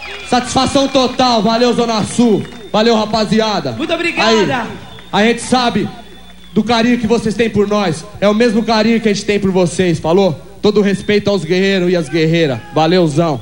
Satisfação total, valeu Zona Sul. Valeu, rapaziada. Muito obrigada. Aí, a gente sabe do carinho que vocês têm por nós. É o mesmo carinho que a gente tem por vocês, falou? Todo respeito aos guerreiros e às guerreiras. Valeuzão.